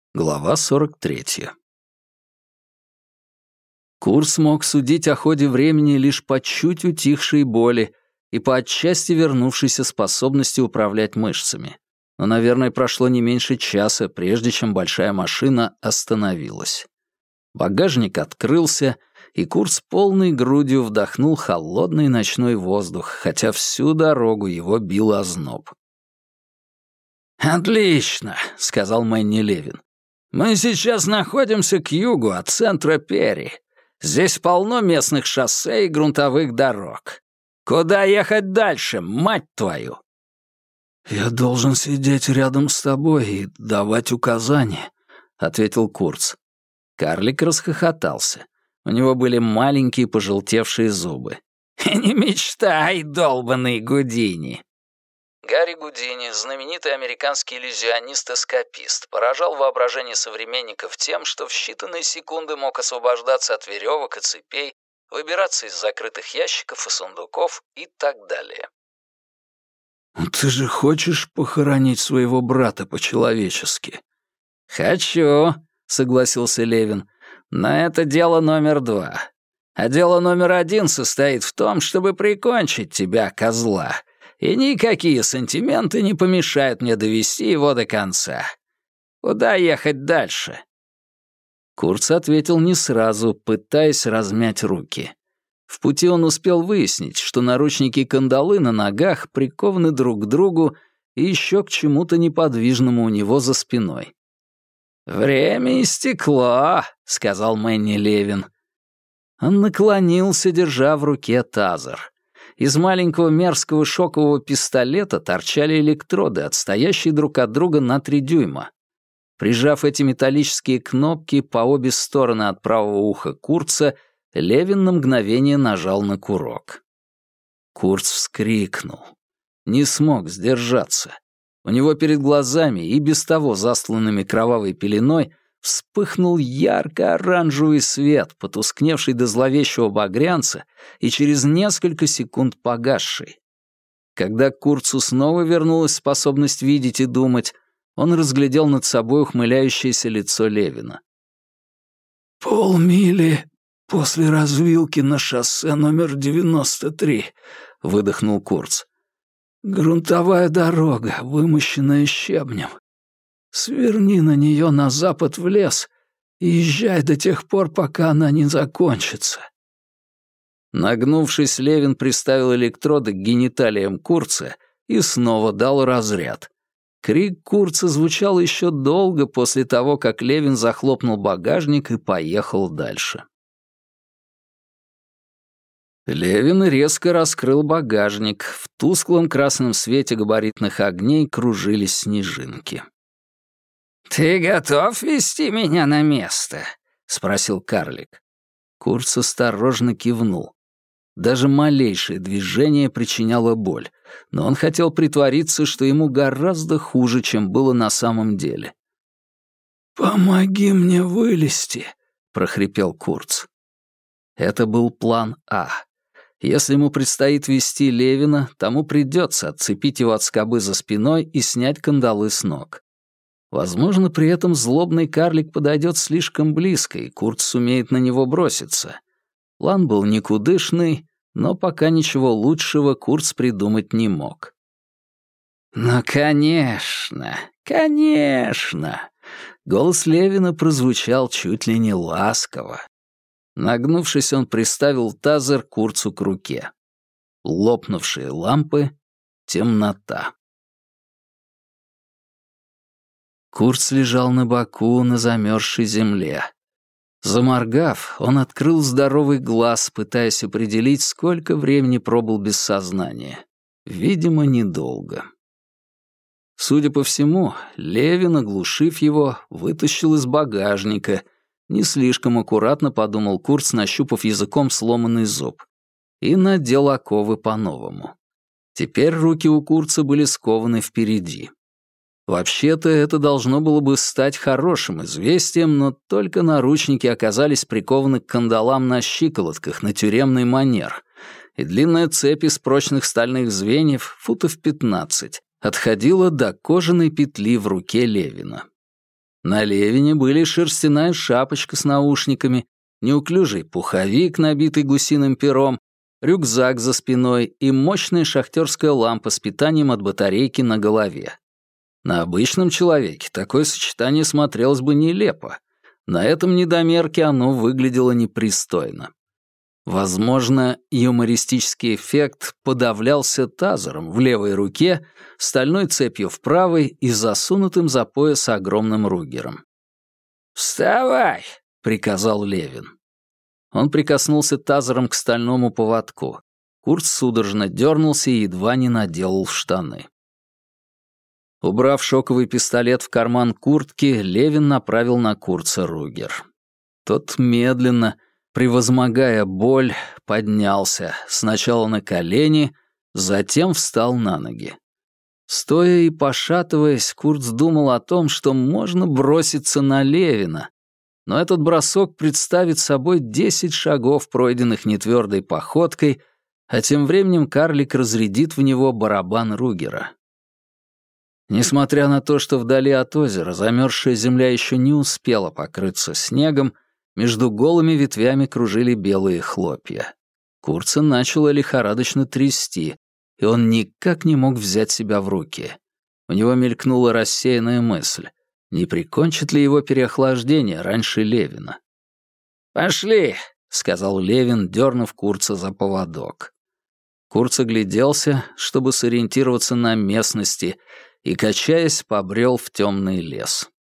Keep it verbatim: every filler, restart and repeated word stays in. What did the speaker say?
Глава сорок третья. Курц мог судить о ходе времени лишь по чуть утихшей боли и по отчасти вернувшейся способности управлять мышцами. Но, наверное, прошло не меньше часа, прежде чем большая машина остановилась. Багажник открылся, и Курц полной грудью вдохнул холодный ночной воздух, хотя всю дорогу его бил озноб. «Отлично», — сказал Мэнни Левин. «Мы сейчас находимся к югу от центра Перри. Здесь полно местных шоссе и грунтовых дорог. Куда ехать дальше, мать твою?» «Я должен сидеть рядом с тобой и давать указания», — ответил Курц. Карлик расхохотался. У него были маленькие пожелтевшие зубы. «Не мечтай, долбаный Гудини!» Гарри Гудини, знаменитый американский иллюзионист-эскапист, поражал воображение современников тем, что в считанные секунды мог освобождаться от веревок и цепей, выбираться из закрытых ящиков и сундуков и так далее. «Ты же хочешь похоронить своего брата по-человечески?» «Хочу», — согласился Левин, — «но это дело номер два. А дело номер один состоит в том, чтобы прикончить тебя, козла, и никакие сантименты не помешают мне довести его до конца. Куда ехать дальше?» Курц ответил не сразу, пытаясь размять руки. В пути он успел выяснить, что наручники-кандалы на ногах прикованы друг к другу и еще к чему-то неподвижному у него за спиной. «Время истекло», — сказал Мэнни Левин. Он наклонился, держа в руке тазер. Из маленького мерзкого шокового пистолета торчали электроды, отстоящие друг от друга на три дюйма. Прижав эти металлические кнопки по обе стороны от правого уха Курца, Левин на мгновение нажал на курок. Курц вскрикнул. Не смог сдержаться. У него перед глазами, и без того засланными кровавой пеленой, вспыхнул ярко-оранжевый свет, потускневший до зловещего багрянца и через несколько секунд погасший. Когда к Курцу снова вернулась способность видеть и думать, он разглядел над собой ухмыляющееся лицо Левина. «Полмили после развилки на шоссе номер девяносто три», — выдохнул Курц. «Грунтовая дорога, вымощенная щебнем. Сверни на нее на запад в лес и езжай до тех пор, пока она не закончится». Нагнувшись, Левин приставил электроды к гениталиям Курца и снова дал разряд. Крик Курца звучал еще долго после того, как Левин захлопнул багажник и поехал дальше. Левин резко раскрыл багажник. В тусклом красном свете габаритных огней кружились снежинки. «Ты готов вести меня на место?» — спросил карлик. Курц осторожно кивнул. Даже малейшее движение причиняло боль, но он хотел притвориться, что ему гораздо хуже, чем было на самом деле. «Помоги мне вылезти», — прохрипел Курц. Это был план А. Если ему предстоит вести Левина, тому придется отцепить его от скобы за спиной и снять кандалы с ног. Возможно, при этом злобный карлик подойдет слишком близко, и Курц сумеет на него броситься. План был никудышный, но пока ничего лучшего Курц придумать не мог. «Ну, конечно, конечно!» Голос Левина прозвучал чуть ли не ласково. Нагнувшись, он приставил тазер Курцу к руке. Лопнувшие лампы, темнота. Курц лежал на боку на замерзшей земле. Заморгав, он открыл здоровый глаз, пытаясь определить, сколько времени пробыл без сознания. Видимо, недолго. Судя по всему, Левин, оглушив его, вытащил из багажника. Не слишком аккуратно подумал Курц, нащупав языком сломанный зуб, и надел оковы по-новому. Теперь руки у Курца были скованы впереди. Вообще-то это должно было бы стать хорошим известием, но только наручники оказались прикованы к кандалам на щиколотках на тюремный манер, и длинная цепь из прочных стальных звеньев, футов пятнадцать, отходила до кожаной петли в руке Левина. На Левине были шерстяная шапочка с наушниками, неуклюжий пуховик, набитый гусиным пером, рюкзак за спиной и мощная шахтерская лампа с питанием от батарейки на голове. На обычном человеке такое сочетание смотрелось бы нелепо. На этом недомерке оно выглядело непристойно. Возможно, юмористический эффект подавлялся тазером в левой руке, стальной цепью в правой и засунутым за пояс огромным ругером. «Вставай!» — приказал Левин. Он прикоснулся тазером к стальному поводку. Курт судорожно дернулся и едва не наделал в штаны. Убрав шоковый пистолет в карман куртки, Левин направил на Курца ругер. Тот медленно, превозмогая боль, поднялся, сначала на колени, затем встал на ноги. Стоя и пошатываясь, Курц думал о том, что можно броситься на Левина, но этот бросок представит собой десять шагов, пройденных нетвердой походкой, а тем временем карлик разрядит в него барабан ругера. Несмотря на то, что вдали от озера замерзшая земля еще не успела покрыться снегом, между голыми ветвями кружили белые хлопья. Курца начало лихорадочно трясти, и он никак не мог взять себя в руки. У него мелькнула рассеянная мысль. Не прикончит ли его переохлаждение раньше Левина? «Пошли!» — сказал Левин, дернув Курца за поводок. Курц огляделся, чтобы сориентироваться на местности, и, качаясь, побрел в темный лес.